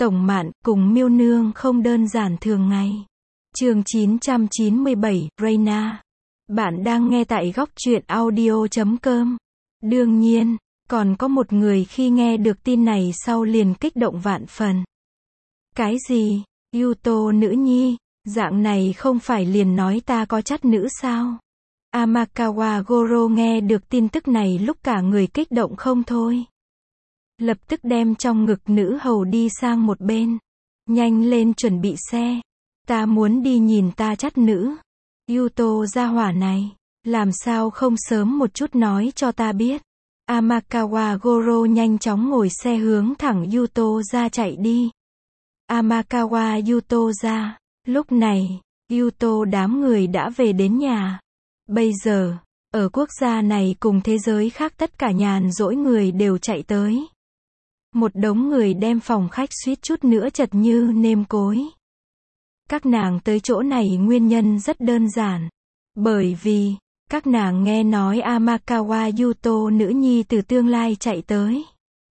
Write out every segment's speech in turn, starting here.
Tổng Mạn cùng Miêu Nương không đơn giản thường ngày. Chương 997, Reina. Bạn đang nghe tại góc truyện audio.com. Đương nhiên, còn có một người khi nghe được tin này sau liền kích động vạn phần. Cái gì? Yuto nữ nhi? Dạng này không phải liền nói ta có chắt nữ sao? Amakawa Goro nghe được tin tức này lúc cả người kích động không thôi. Lập tức đem trong ngực nữ hầu đi sang một bên. Nhanh lên chuẩn bị xe. Ta muốn đi nhìn ta chắt nữ. Yuto gia hỏa này. Làm sao không sớm một chút nói cho ta biết. Amakawa Goro nhanh chóng ngồi xe hướng thẳng Yuto ra chạy đi. Amakawa Yuto ra. Lúc này, Yuto đám người đã về đến nhà. Bây giờ, ở quốc gia này cùng thế giới khác tất cả nhàn rỗi người đều chạy tới. Một đống người đem phòng khách suýt chút nữa chật như nêm cối. Các nàng tới chỗ này nguyên nhân rất đơn giản. Bởi vì, các nàng nghe nói Amakawa Yuto nữ nhi từ tương lai chạy tới.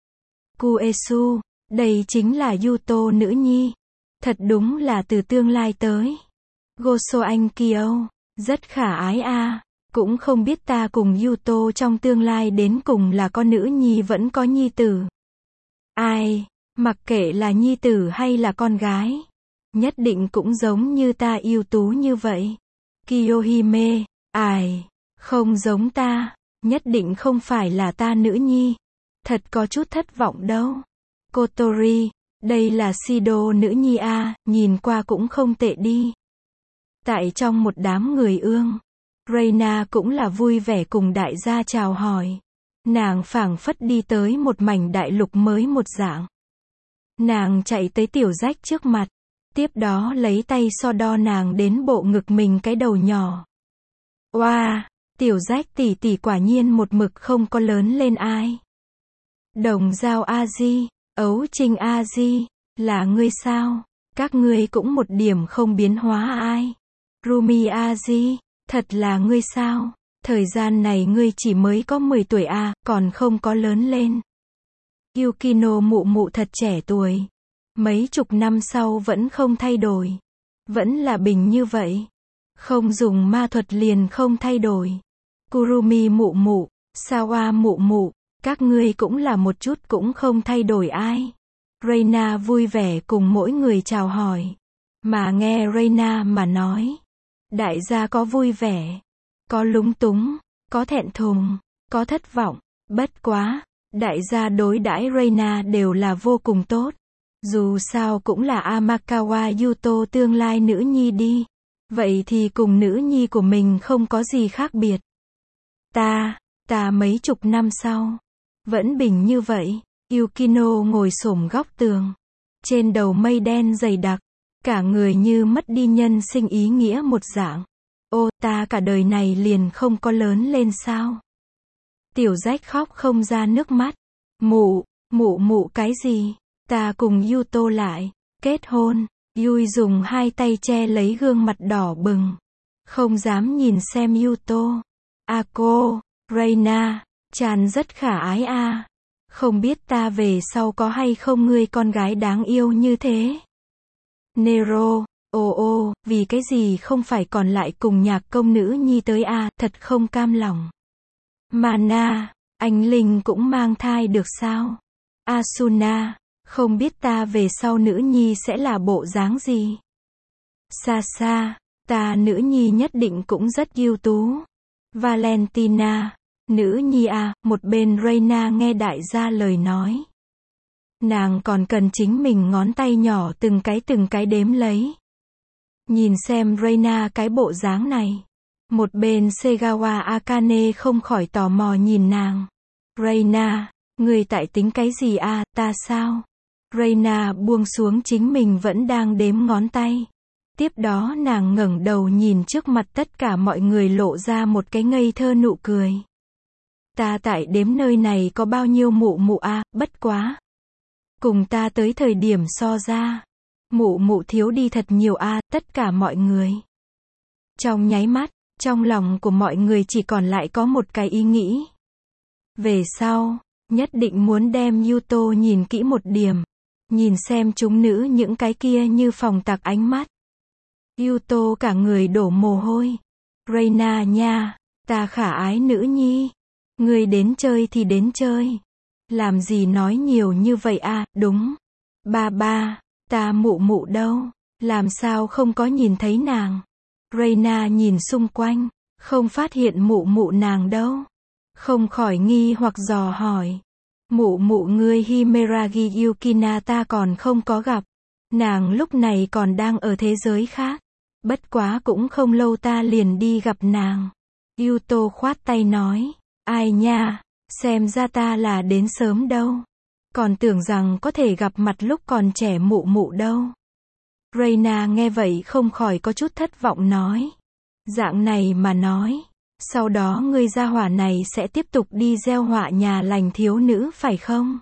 Kuesu, đây chính là Yuto nữ nhi. Thật đúng là từ tương lai tới. Goso anh Kyo, rất khả ái a. Cũng không biết ta cùng Yuto trong tương lai đến cùng là con nữ nhi vẫn có nhi tử. Ai, mặc kệ là nhi tử hay là con gái, nhất định cũng giống như ta ưu tú như vậy. Kiyohime, ai, không giống ta, nhất định không phải là ta nữ nhi. Thật có chút thất vọng đâu. Kotori, đây là Shido nữ nhi a, nhìn qua cũng không tệ đi. Tại trong một đám người ương, Reina cũng là vui vẻ cùng đại gia chào hỏi. Nàng phảng phất đi tới một mảnh đại lục mới một dạng. Nàng chạy tới tiểu rách trước mặt. Tiếp đó lấy tay so đo nàng đến bộ ngực mình cái đầu nhỏ. Oa, tiểu rách tỷ tỷ quả nhiên một mực không có lớn lên ai. Đồng Giao A-di, Ấu Trinh A-di, là ngươi sao? Các ngươi cũng một điểm không biến hóa ai. Rumi A-di, thật là ngươi sao? Thời gian này ngươi chỉ mới có 10 tuổi a, còn không có lớn lên. Yukino mụ mụ thật trẻ tuổi. Mấy chục năm sau vẫn không thay đổi. Vẫn là bình như vậy. Không dùng ma thuật liền không thay đổi. Kurumi mụ mụ, Sawa mụ mụ, các ngươi cũng là một chút cũng không thay đổi ai. Reina vui vẻ cùng mỗi người chào hỏi. Mà nghe Reina mà nói. Đại gia có vui vẻ. Có lúng túng, có thẹn thùng, có thất vọng, bất quá, đại gia đối đãi Reina đều là vô cùng tốt. Dù sao cũng là Amakawa Yuto tương lai nữ nhi đi. Vậy thì cùng nữ nhi của mình không có gì khác biệt. Ta mấy chục năm sau, vẫn bình như vậy. Yukino ngồi xổm góc tường. Trên đầu mây đen dày đặc, cả người như mất đi nhân sinh ý nghĩa một dạng. Ô, ta cả đời này liền không có lớn lên sao? Tiểu rách khóc không ra nước mắt. Mụ cái gì? Ta cùng Yuto lại kết hôn. Yui dùng hai tay che lấy gương mặt đỏ bừng. Không dám nhìn xem Yuto. Cô, Reina, chàng rất khả ái a. Không biết ta về sau có hay không ngươi con gái đáng yêu như thế? Nero, vì cái gì không phải còn lại cùng nhạc công nữ nhi tới a, thật không cam lòng. Mana, anh Linh cũng mang thai được sao? Asuna, không biết ta về sau nữ nhi sẽ là bộ dáng gì? Sasa, ta nữ nhi nhất định cũng rất ưu tú. Valentina, nữ nhi a, một bên Reina nghe đại gia lời nói. Nàng còn cần chính mình ngón tay nhỏ từng cái đếm lấy. Nhìn xem Reina cái bộ dáng này. Một bên Segawa Akane không khỏi tò mò nhìn nàng. Reina, người tại tính cái gì a, ta sao? Reina buông xuống chính mình vẫn đang đếm ngón tay. Tiếp đó nàng ngẩng đầu nhìn trước mặt tất cả mọi người lộ ra một cái ngây thơ nụ cười. Ta tại đếm nơi này có bao nhiêu mụ a, bất quá. Cùng ta tới thời điểm so ra. Mụ thiếu đi thật nhiều a, tất cả mọi người. Trong nháy mắt, trong lòng của mọi người chỉ còn lại có một cái ý nghĩ. Về sau, nhất định muốn đem Yuto nhìn kỹ một điểm. Nhìn xem chúng nữ những cái kia như phòng tặc ánh mắt. Yuto cả người đổ mồ hôi. Reina nha, ta khả ái nữ nhi. Ngươi đến chơi thì đến chơi. Làm gì nói nhiều như vậy à, đúng. Ba, ta mụ mụ đâu? Làm sao không có nhìn thấy nàng? Reina nhìn xung quanh, không phát hiện mụ mụ nàng đâu. Không khỏi nghi hoặc dò hỏi. Mụ mụ ngươi Himeragi Yukina ta còn không có gặp. Nàng lúc này còn đang ở thế giới khác. Bất quá cũng không lâu ta liền đi gặp nàng. Yuto khoát tay nói. Ai nha, xem ra ta là đến sớm đâu. Còn tưởng rằng có thể gặp mặt lúc còn trẻ mụ mụ đâu. Reina nghe vậy không khỏi có chút thất vọng nói. Dạng này mà nói. Sau đó ngươi gia hỏa này sẽ tiếp tục đi gieo họa nhà lành thiếu nữ phải không?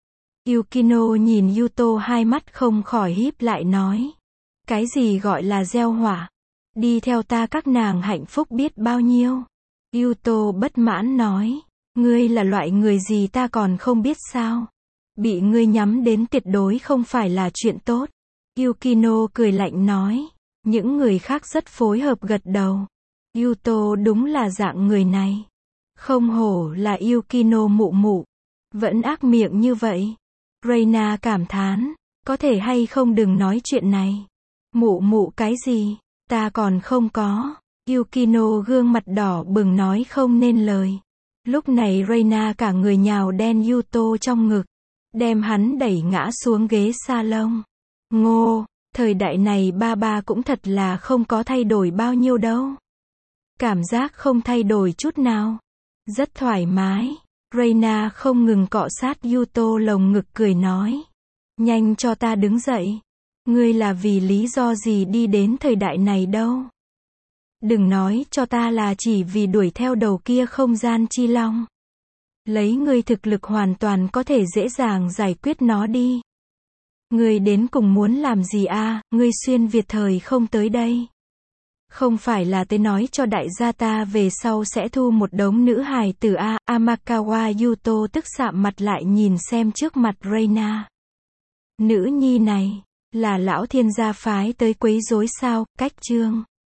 Yukino nhìn Yuto hai mắt không khỏi híp lại nói. Cái gì gọi là gieo họa? Đi theo ta các nàng hạnh phúc biết bao nhiêu. Yuto bất mãn nói. Ngươi là loại người gì ta còn không biết sao? Bị ngươi nhắm đến tuyệt đối không phải là chuyện tốt. Yukino cười lạnh nói. Những người khác rất phối hợp gật đầu. Yuto đúng là dạng người này. Không hổ là Yukino mụ mụ. Vẫn ác miệng như vậy. Reina cảm thán. Có thể hay không đừng nói chuyện này. Mụ mụ cái gì? Ta còn không có. Yukino gương mặt đỏ bừng nói không nên lời. Lúc này Reina cả người nhào đen Yuto trong ngực. Đem hắn đẩy ngã xuống ghế salon. Ngô, thời đại này ba cũng thật là không có thay đổi bao nhiêu đâu. Cảm giác không thay đổi chút nào. Rất thoải mái. Reina không ngừng cọ sát Yuto lồng ngực cười nói. Nhanh cho ta đứng dậy. Ngươi là vì lý do gì đi đến thời đại này đâu. Đừng nói cho ta là chỉ vì đuổi theo đầu kia không gian chi long. Lấy ngươi thực lực hoàn toàn có thể dễ dàng giải quyết nó đi. Ngươi đến cùng muốn làm gì à, ngươi xuyên Việt thời không tới đây. Không phải là tới nói cho đại gia ta về sau sẽ thu một đống nữ hài tử à, Amakawa Yuto tức sạm mặt lại nhìn xem trước mặt Reina. Nữ nhi này, là lão thiên gia phái tới quấy rối sao, cách chương.